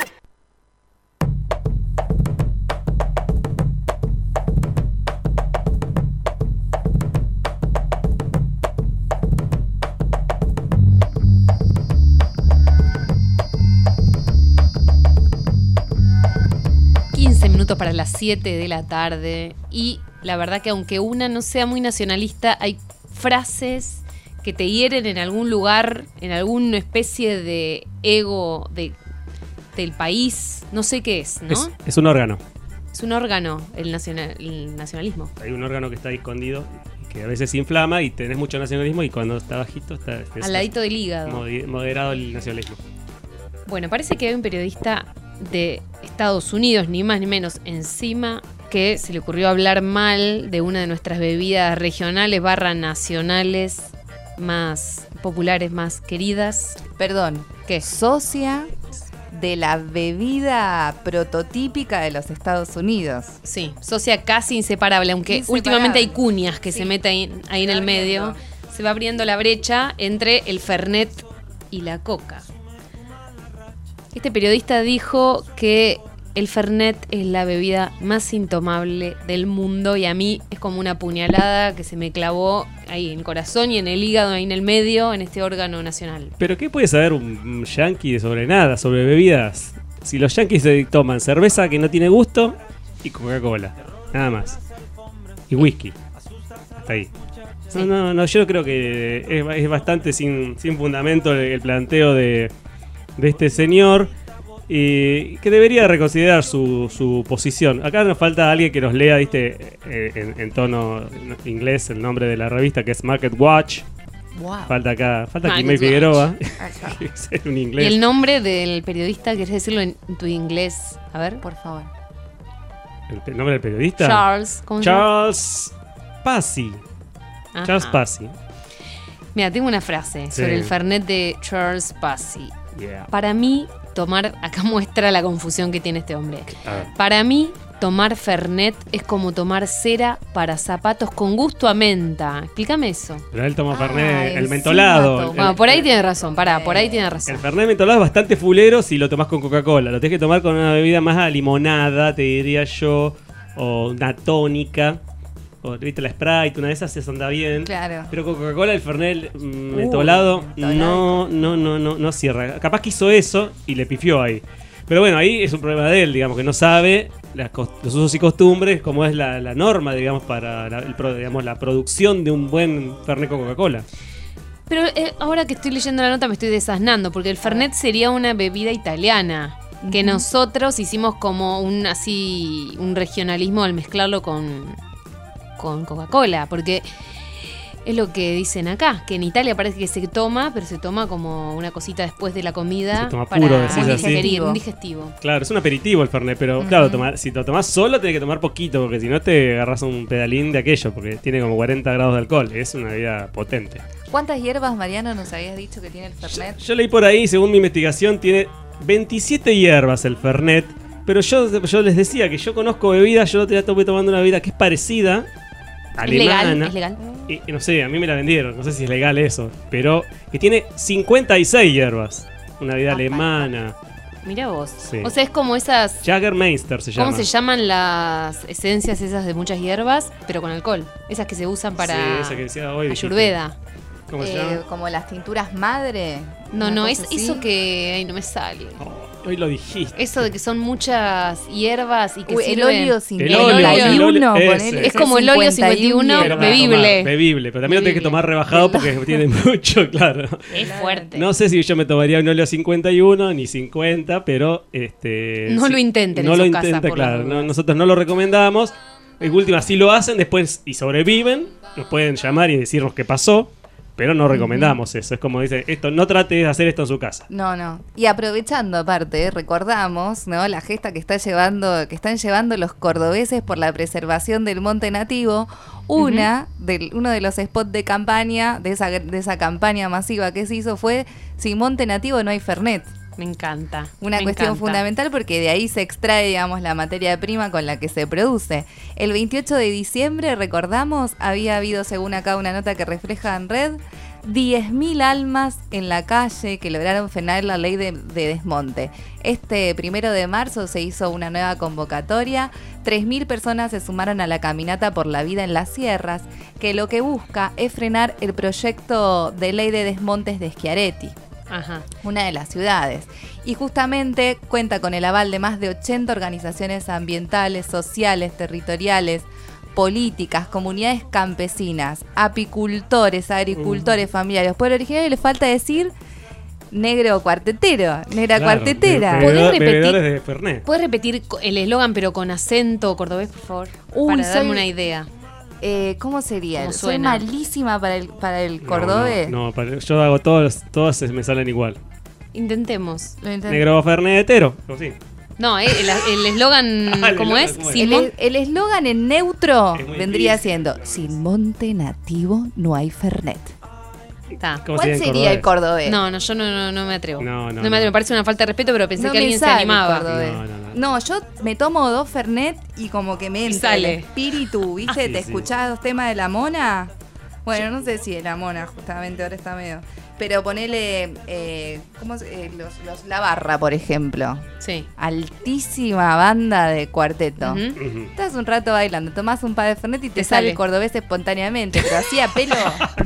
Para las 7 de la tarde, y la verdad que aunque una no sea muy nacionalista, hay frases que te hieren en algún lugar, en alguna especie de ego del país, no sé qué es, ¿no? Es un órgano. Es un órgano el nacionalismo. Hay un órgano que está ahí escondido, que a veces se inflama y tenés mucho nacionalismo, y cuando está bajito está al ladito del hígado. Moderado el nacionalismo. Bueno, parece que hay un periodista de Estados Unidos, ni más ni menos, encima, que se le ocurrió hablar mal de una de nuestras bebidas regionales / nacionales más populares, más queridas. Perdón, ¿qué? Socia de la bebida prototípica de los Estados Unidos. Sí, socia casi inseparable, aunque últimamente hay cuñas que se meten ahí en el medio. Se va abriendo la brecha entre el Fernet y la Coca. Este periodista dijo que el Fernet es la bebida más intomable del mundo, y a mí es como una puñalada que se me clavó ahí en el corazón y en el hígado, ahí en el medio, en este órgano nacional. ¿Pero qué puede saber un yanqui sobre nada, sobre bebidas? Si los yanquis se toman cerveza que no tiene gusto y Coca-Cola, nada más. Y whisky. Hasta ahí. Sí. No, yo creo que es bastante sin fundamento el planteo de este señor, y que debería reconsiderar su posición. Acá nos falta alguien que nos lea, ¿viste? En tono inglés el nombre de la revista, que es Market Watch. Wow. Falta Quimei Figueroa. En inglés. ¿Y el nombre del periodista? ¿Querés decirlo en tu inglés? A ver, por favor. ¿El nombre del periodista? Charles. ¿Cómo Charles Passy. Charles Passy. Mira, tengo una frase sobre el Fernet de Charles Passy. Yeah. Para mí, acá muestra la confusión que tiene este hombre. Para mí, tomar Fernet es como tomar cera para zapatos con gusto a menta. Explícame eso. Pero él toma Fernet, el mentolado. Bueno, por ahí tiene razón, por ahí tiene razón. El Fernet mentolado es bastante fulero si lo tomás con Coca-Cola. Lo tenés que tomar con una bebida más a limonada, te diría yo, o una tónica. O, ¿viste? La Sprite, una de esas se anda bien. Claro. Pero con Coca-Cola el Fernet mentolado no cierra. Capaz que hizo eso y le pifió ahí. Pero bueno, ahí es un problema de él, digamos, que no sabe los usos y costumbres, como es la norma, digamos, para la producción de un buen Fernet con Coca-Cola. Pero ahora que estoy leyendo la nota me estoy desasnando, porque el Fernet sería una bebida italiana, que nosotros hicimos como un regionalismo al mezclarlo con Coca-Cola, porque es lo que dicen acá, que en Italia parece que se toma, pero se toma como una cosita después de la comida. Se toma puro, para digerir, un digestivo. Claro, es un aperitivo el Fernet, pero claro, si lo tomás solo tenés que tomar poquito, porque si no te agarras un pedalín de aquello, porque tiene como 40 grados de alcohol, es una bebida potente. ¿Cuántas hierbas, Mariano, nos habías dicho que tiene el Fernet? Yo leí por ahí, según mi investigación, tiene 27 hierbas el Fernet, pero yo les decía que yo conozco bebidas, yo te estoy tomando una bebida que es parecida, alemana. ¿Es legal? Y no sé, a mí me la vendieron, no sé si es legal eso, pero que tiene 56 hierbas. Una bebida alemana. Mirá vos. Sí. O sea, es como esas... Jägermeister se llama. ¿Cómo se llaman las esencias esas de muchas hierbas, pero con alcohol? Esas que se usan para... Sí, esa que decía hoy. Ayurveda. ¿Cómo se llama? Como las tinturas madre. No, es eso que... Ay, no me sale. Hoy lo dijiste. Eso de que son muchas hierbas y que El sirven... óleo El óleo, 51, ese. ponele, Es como el óleo 51, Pero bebible. Bebible, pero también lo tenés que tomar rebajado porque tiene mucho, claro. Es fuerte. No sé si yo me tomaría un óleo 51 ni 50, pero No sí, lo intenten no en lo su intenta, casa, por claro. las No, dudas. nosotros no lo recomendamos. En última, si lo hacen después y sobreviven, nos pueden llamar y decirnos qué pasó, pero no recomendamos eso. Es como dice, esto no trate de hacer esto en su casa. No. Y aprovechando aparte, recordamos, ¿no? La gesta que están llevando los cordobeses por la preservación del monte nativo. Uno de los spots de campaña, de esa campaña masiva que se hizo fue sin monte nativo no hay Fernet. Me encanta. Una me cuestión encanta. fundamental porque de ahí se extrae, digamos, la materia prima con la que se produce. El 28 de diciembre, recordamos, había habido, según acá una nota que refleja en red, 10.000 almas en la calle que lograron frenar la ley de desmonte. Este 1 de marzo se hizo una nueva convocatoria. 3.000 personas se sumaron a la caminata por la vida en las sierras, que lo que busca es frenar el proyecto de ley de desmontes de Schiaretti. Ajá. Una de las ciudades. Y justamente cuenta con el aval de más de 80 organizaciones ambientales, sociales, territoriales, políticas, comunidades campesinas, apicultores, agricultores, familiares. Pueblo originario, le falta decir negro cuartetero, negra cuartetera. Bebedores de Fernet. ¿Puedes repetir el eslogan pero con acento cordobés, por favor? Uy, para darme soy- una idea. ¿Cómo sería? ¿Cómo Soy suena? malísima para el cordobés. No, yo hago todos me salen igual. Intentemos. Negro Fernet hetero. Como sí. No, el eslogan, ¿cómo es? ¿cómo es? Sin mon- El eslogan en neutro Es muy vendría difícil. siendo: sin monte nativo no hay Fernet. Está. ¿Cómo ¿Cuál sería en sería el cordobés? No, yo no me atrevo. No, me atrevo. Me parece una falta de respeto, pero pensé No que me alguien se sale animaba. cordobés. No, yo me tomo 2 Fernet y como que me entra sale. el espíritu, ¿viste? Sí, ¿Te sí. escuchás los temas de la mona? Bueno, no sé si de la mona, justamente, ahora está medio. Pero ponele, La Barra, por ejemplo. Sí. Altísima banda de cuarteto. Ujú. Estás un rato bailando, tomás un par de Fernet y te Te sale sale. el cordobés espontáneamente, pero así a pelo.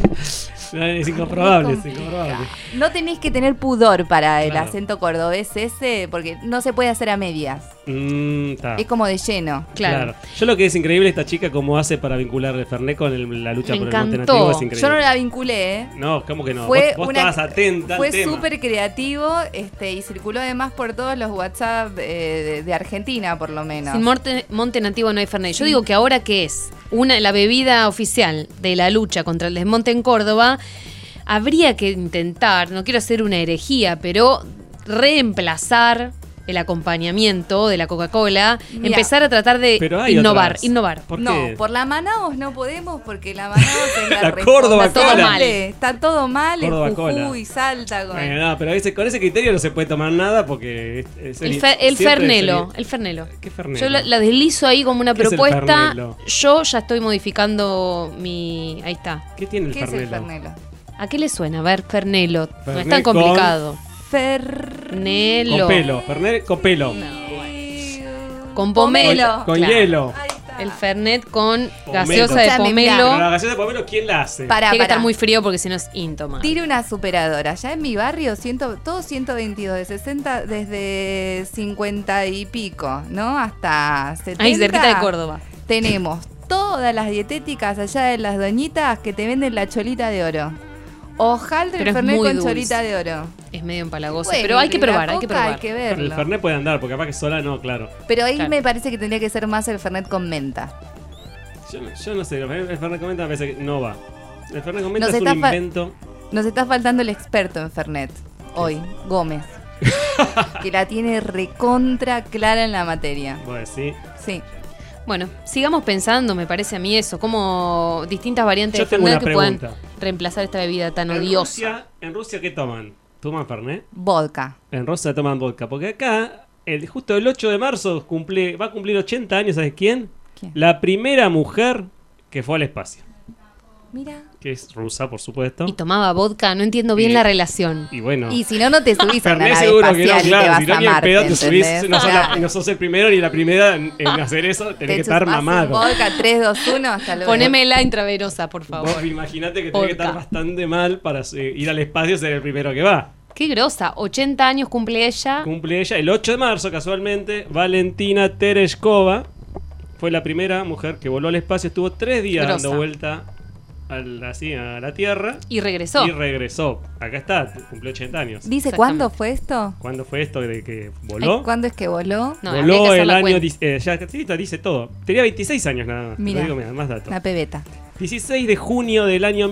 Es incomprobable, es incomprobable. No tenés que tener pudor para el Claro. acento cordobés ese, porque no se puede hacer a medias. Está. Es como de lleno. Claro. Yo lo que es increíble esta chica cómo hace para vincular el Fernet con la lucha Me por el monte encantó. nativo es increíble. Yo no la vinculé, ¿eh? No, ¿cómo que no? Fue vos estabas atenta fue al tema. súper creativo y circuló además por todos los WhatsApp de Argentina, por lo menos. Sin monte nativo no hay Fernet. Yo digo que ahora que es la bebida oficial de la lucha contra el desmonte en Córdoba, habría que intentar, no quiero hacer una herejía, pero reemplazar el acompañamiento de la Coca-Cola, Mira, empezar a tratar de Pero hay innovar. otras. ¿Por No, qué? por la Manaos no podemos porque la Manaos es la La Córdoba responsable. Cola. Todo mal. Está todo mal, Córdoba el Cola. Jujuy salta con... Bueno, no, pero con ese criterio no se puede tomar nada porque es El siempre Fernelo, es el Fernelo. ¿Qué Fernelo? Yo la deslizo ahí como una ¿Qué es el propuesta. Fernelo? Yo ya estoy modificando mi... Ahí está. ¿Qué tiene el ¿Qué es Fernelo? el Fernelo? ¿A qué le suena? A ver, Fernelo. No es Fernet tan con- complicado. Fernelo. Con pelo, Fernet con pelo. Con pomelo. Con Claro. hielo. El Fernet con Pomelo. gaseosa de Escuchame, mirá. Pero la pomelo. gaseosa de pomelo, ¿quién la hace? Pará, Tiene que pará. estar muy frío porque si no es íntoma. Tire una superadora. Ya en mi barrio, todos 122, de 60, desde 50 y pico, ¿no? Hasta 70. Ahí cerquita de Córdoba. Tenemos todas las dietéticas allá de las doñitas que te venden la cholita de oro. Hojaldre Pero es Fernet muy con dulce. cholita de oro. Es medio empalagoso. Bueno, pero hay que la probar, hay que Coca probar. Hay que Pero el verlo. Fernet puede andar, porque capaz que sola no, claro. Pero ahí Claro. me parece que tendría que ser más el Fernet con menta. Yo no sé, el Fernet con menta me parece que no va. El Fernet con menta Nos es un está invento. Nos está faltando el experto en Fernet hoy, Gómez. Que la tiene recontra clara en la materia. Vos decís. Sí. Bueno, sigamos pensando, me parece a mí eso, como distintas variantes Yo de tengo Fernet una que puedan pregunta. reemplazar esta bebida tan En odiosa. Rusia, ¿qué toman? ¿Toman Fernet? Vodka. En Rusia toman vodka. Porque acá, justo el 8 de marzo, va a cumplir 80 años, ¿sabes quién? ¿Quién? La primera mujer que fue al espacio. Mira. Que es rusa, por supuesto. Y tomaba vodka, no entiendo bien Y- la relación. Y bueno. Y si no, no te subís a una Fernet nave seguro que no, espacial y te claro. vas Si no, a ni en Marte, pedo te subís. ¿entendés? No sos, Claro. no sos el primero ni la primera en hacer eso. Tenés Te que estar chupás un mamado. Vodka 3, 2, 1, hasta luego. Poneme la intravenosa, por favor. Vos imaginate que tenés que estar Vodka. bastante mal para ir al espacio y ser el primero que va. Qué grosa, 80 años cumple ella. Cumple ella el 8 de marzo, casualmente. Valentina Tereshkova fue la primera mujer que voló al espacio. Estuvo 3 días Grosa. dando vuelta a la Tierra. Y regresó. Acá está, cumplió 80 años. ¿Dice cuándo fue esto? ¿Cuándo fue esto de que voló? Ay, ¿cuándo es que voló? No, habría que Voló hacer el la año... cuenta. ya dice todo. Tenía 26 años nada más. Mira, Lo digo, mira, más datos. la pebeta. 16 de junio del año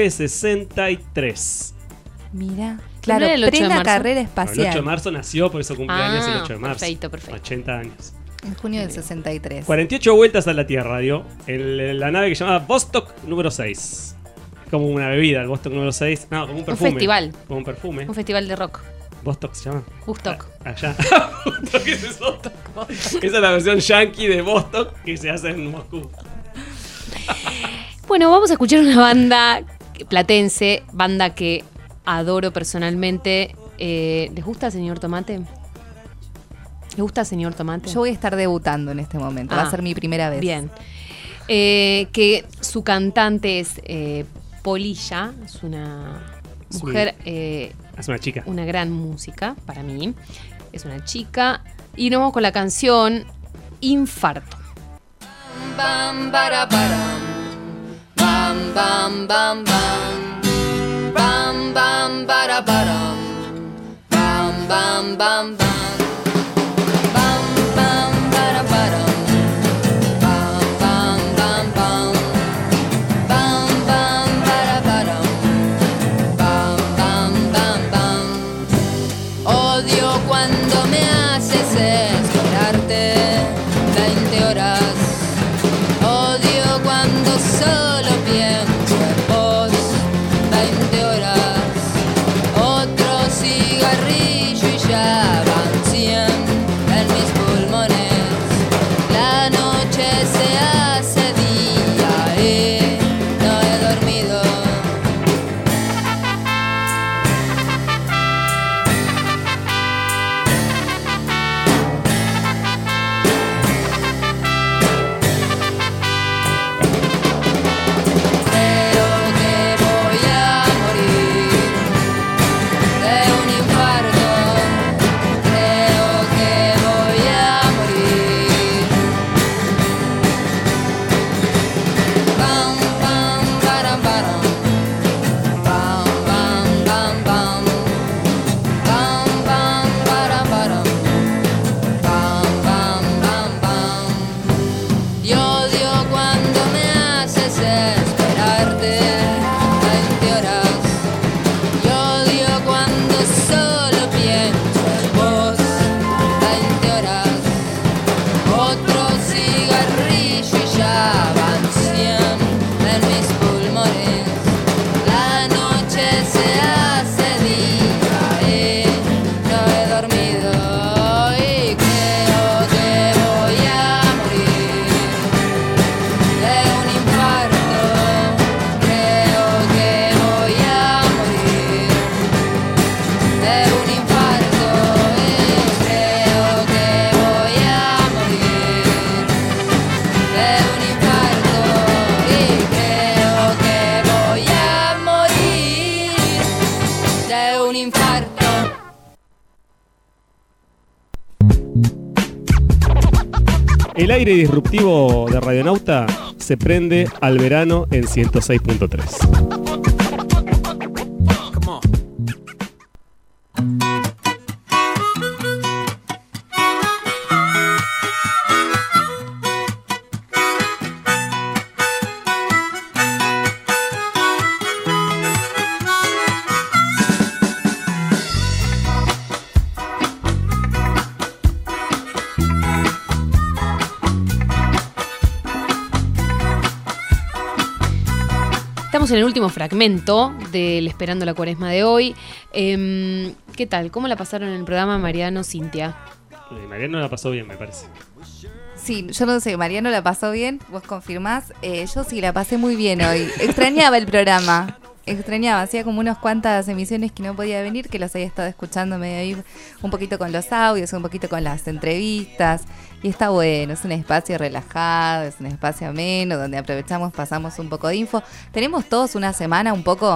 1963. Mira, claro, era el 8 de plena marzo? carrera El 8 de espacial. marzo nació, por eso cumpleaños el 8 de marzo. Perfecto. 80 años. En junio del 63. 48 vueltas a la Tierra dio la nave que se llamaba Vostok número 6. Como una bebida, el Vostok número 6. No, como un perfume. festival. Como un perfume. Un festival de rock. Vostok se llama. Vostok. Allá. Vostok es eso. Esa es la versión yankee de Vostok que se hace en Moscú. Bueno, vamos a escuchar una banda platense, banda que adoro personalmente. ¿Les gusta Señor Tomate? ¿Les gusta Señor Tomate? Yo voy a estar debutando en este momento. Va a ser mi primera vez. Bien. Que su cantante es Polilla, es una mujer... es una chica. Una gran música para mí. Es una chica. Y nos vamos con la canción Infarto. Bam, bara, baram. Bam, bam, bam, bam. Bam, bam, bara, baram. Bam, bam, bam, bam. Bam, bam, bara, baram. Bam, bam, bam, bam. Bam, bam, bara, baram. Bam, bam, bam, bam. Odio cuando me haces esperarte 20 horas. Odio cuando solo pienso en vos 20 horas. Otro cigarrillo y ya van 100 en mis pulmones. La noche se hace día y no he dormido. Creo que voy a morir de un infarto. Creo que voy a morir. Bam, bam, baram, baram. Bam, bam, bam, bam. Bam, bam, baram, baram. Bam, bam, bam, bam. Y odio cuando me haces esperarte 20 horas. Y odio cuando solo pienso en vos 20 horas. Otro cigarrillo y ya van 100 en mis pulmones. La noche se hace día y no he dormido. Y creo que voy a morir de un infarto. Creo que voy a morir de un infarto. Creo que voy a morir de un infarto. Y creo que voy a morir de un infarto. El aire disruptivo de Radionauta se prende al verano en 106.3. Estamos en el último fragmento del Esperando la Cuaresma de hoy. ¿Qué tal? ¿Cómo la pasaron en el programa Mariano, Cintia? Mariano la pasó bien, me parece. Sí, yo no sé, Mariano la pasó bien, vos confirmás. Yo sí la pasé muy bien hoy. Extrañaba el programa. Extrañaba, hacía como unas cuantas emisiones que no podía venir, que los había estado escuchando medio ahí un poquito con los audios, un poquito con las entrevistas. Y está bueno, es un espacio relajado, es un espacio ameno, donde aprovechamos, pasamos un poco de info. Tenemos todos una semana un poco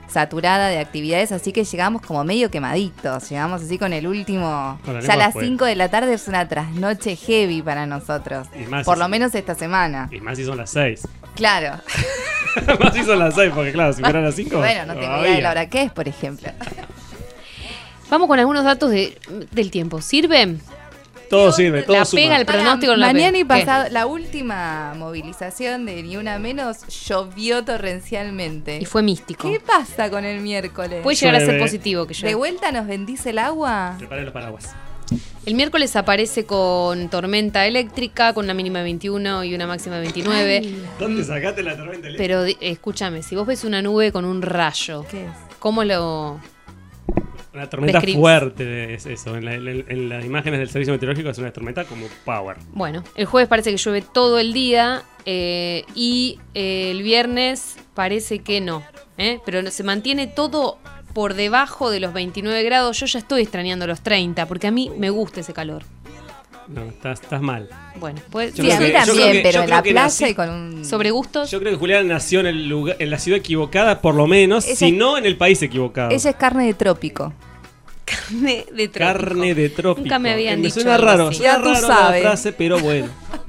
saturada de actividades, así que llegamos como medio quemaditos. Llegamos así con el último. Con la Ya a lengua las afuera. 5 de la tarde es una trasnoche heavy para nosotros. Y más Por si- lo menos esta semana. Y más si son las 6. Claro. Más si son las 6, porque claro, si fueran las 5. Bueno, no tengo idea de la hora que es, por ejemplo. Vamos con algunos datos del tiempo. ¿Sirve? Todo sirve, todo La suma. pega, el pronóstico no la Mañana pega. y ¿Qué? pasado, la última movilización de Ni Una Menos llovió torrencialmente. Y fue místico. ¿Qué pasa con el miércoles? Puede llegar a ser Llueve. positivo que yo. ¿De vuelta nos bendice el agua? Preparen los paraguas. El miércoles aparece con tormenta eléctrica, con una mínima de 21 y una máxima de 29. ¿Dónde sacaste la tormenta eléctrica? Pero escúchame, si vos ves una nube con un rayo, ¿Qué es? ¿cómo lo...? Una tormenta describís? fuerte es eso. En las imágenes del servicio meteorológico es una tormenta como power. Bueno, el jueves parece que llueve todo el día y el viernes parece que no. Pero se mantiene todo por debajo de los 29 grados. Yo ya estoy extrañando los 30 porque a mí me gusta ese calor. No, estás mal. Bueno, pues Yo Sí, a creo mí que- yo también, creo que- pero yo en creo la que playa nací- y con un... sobre gustos. Yo creo que Julián nació en el lugar, en la ciudad equivocada, por lo menos, Ella- si no en el país equivocado. Ella es carne de trópico. Carne de trópico. Carne de trópico. Nunca me habían Me dicho suena algo raro, así. suena Ya tú raro la sabes. frase, pero bueno.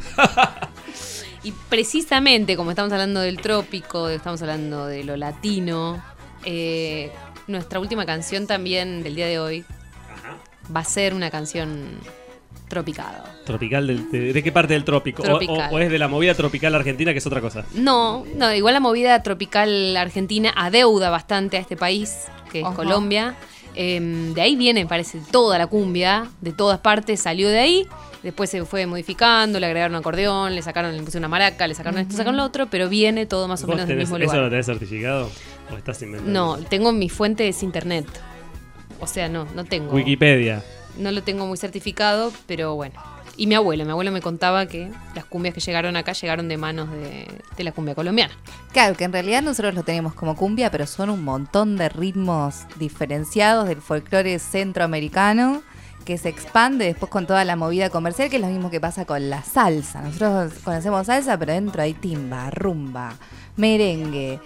Y precisamente como estamos hablando del trópico, estamos hablando de lo latino, nuestra última canción también del día de hoy va a ser una canción tropicada. Tropical ¿de qué parte del trópico? Tropical. O es de la movida tropical argentina, que es otra cosa. No, igual la movida tropical argentina adeuda bastante a este país, que es Ajá. Colombia. De ahí viene, parece, toda la cumbia, de todas partes salió de ahí. Después se fue modificando, le agregaron un acordeón, le pusieron una maraca, le sacaron esto, sacaron lo otro, pero viene todo más o ¿Vos menos del tenés, mismo eso lugar. lo tenés certificado? ¿O estás inventando? No, tengo mi fuente es internet. O sea, no tengo. Wikipedia. No lo tengo muy certificado, pero bueno. Y mi abuelo me contaba que las cumbias que llegaron acá llegaron de manos de la cumbia colombiana. Claro, que en realidad nosotros lo tenemos como cumbia, pero son un montón de ritmos diferenciados del folclore centroamericano que se expande después con toda la movida comercial, que es lo mismo que pasa con la salsa. Nosotros conocemos salsa, pero dentro hay timba, rumba, merengue,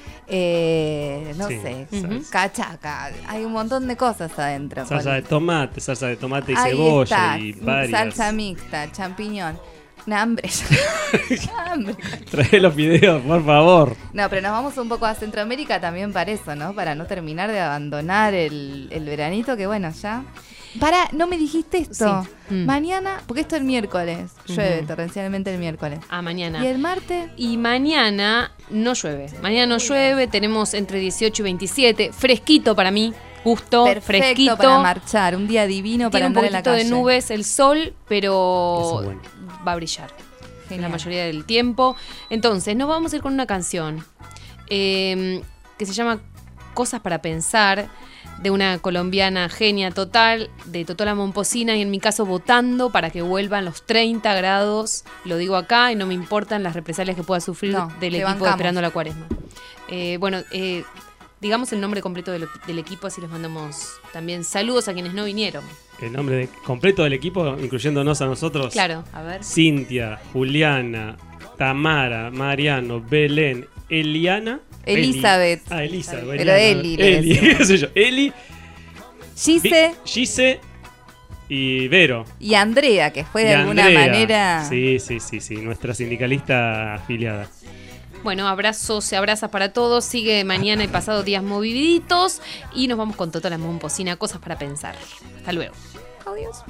no Sí, sé, salsa. cachaca. Hay un montón de cosas adentro. Salsa de tomate y Ahí cebolla está, y varias. salsa mixta, champiñón. Una hambre. Hambre. Trae los videos, por favor. No, pero nos vamos un poco a Centroamérica también para eso, ¿no? Para no terminar de abandonar el veranito, que bueno, ya. No me dijiste esto. Sí. Mañana, porque esto es el miércoles, llueve Ujú. torrencialmente el miércoles. Mañana. ¿Y el martes? Y mañana no llueve. Mañana no llueve, tenemos entre 18 y 27. Fresquito para mí, gusto, Perfecto fresquito. para marchar, un día divino para Tiene un andar en la poquito calle. de nubes el sol, Eso pero es bueno. va a brillar Genial. la mayoría del tiempo. Entonces, nos vamos a ir con una canción que se llama Cosas para Pensar, de una colombiana genia total, de Totola Momposina, y en mi caso votando para que vuelvan los 30 grados. Lo digo acá y no me importan las represalias que pueda sufrir No, del te equipo bancamos. de Esperando la Cuaresma. Digamos el nombre completo del equipo, así les mandamos también saludos a quienes no vinieron. El nombre completo del equipo, incluyéndonos a nosotros. Claro, a ver. Cintia, Juliana, Tamara, Mariano, Belén, Eliana. Elizabeth. Elizabeth. Pero Eli, le Eli, decimos. qué sé yo. Eli, Gise y Vero. y Andrea, que fue de Y alguna Andrea. manera... Sí, nuestra sindicalista afiliada. Bueno, abrazos y abrazas para todos. Sigue mañana y pasado días moviditos. Y nos vamos con Totola Momposina, Cosas para Pensar. Hasta luego. Adiós.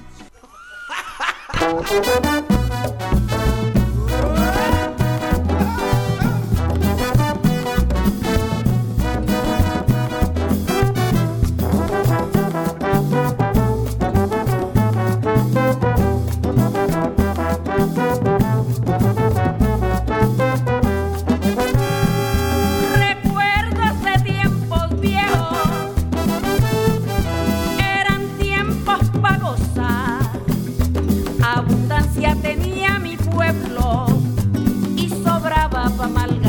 Recuerdos de tiempos viejos, eran tiempos para gozar. Abundancia tenía mi pueblo y sobraba para mal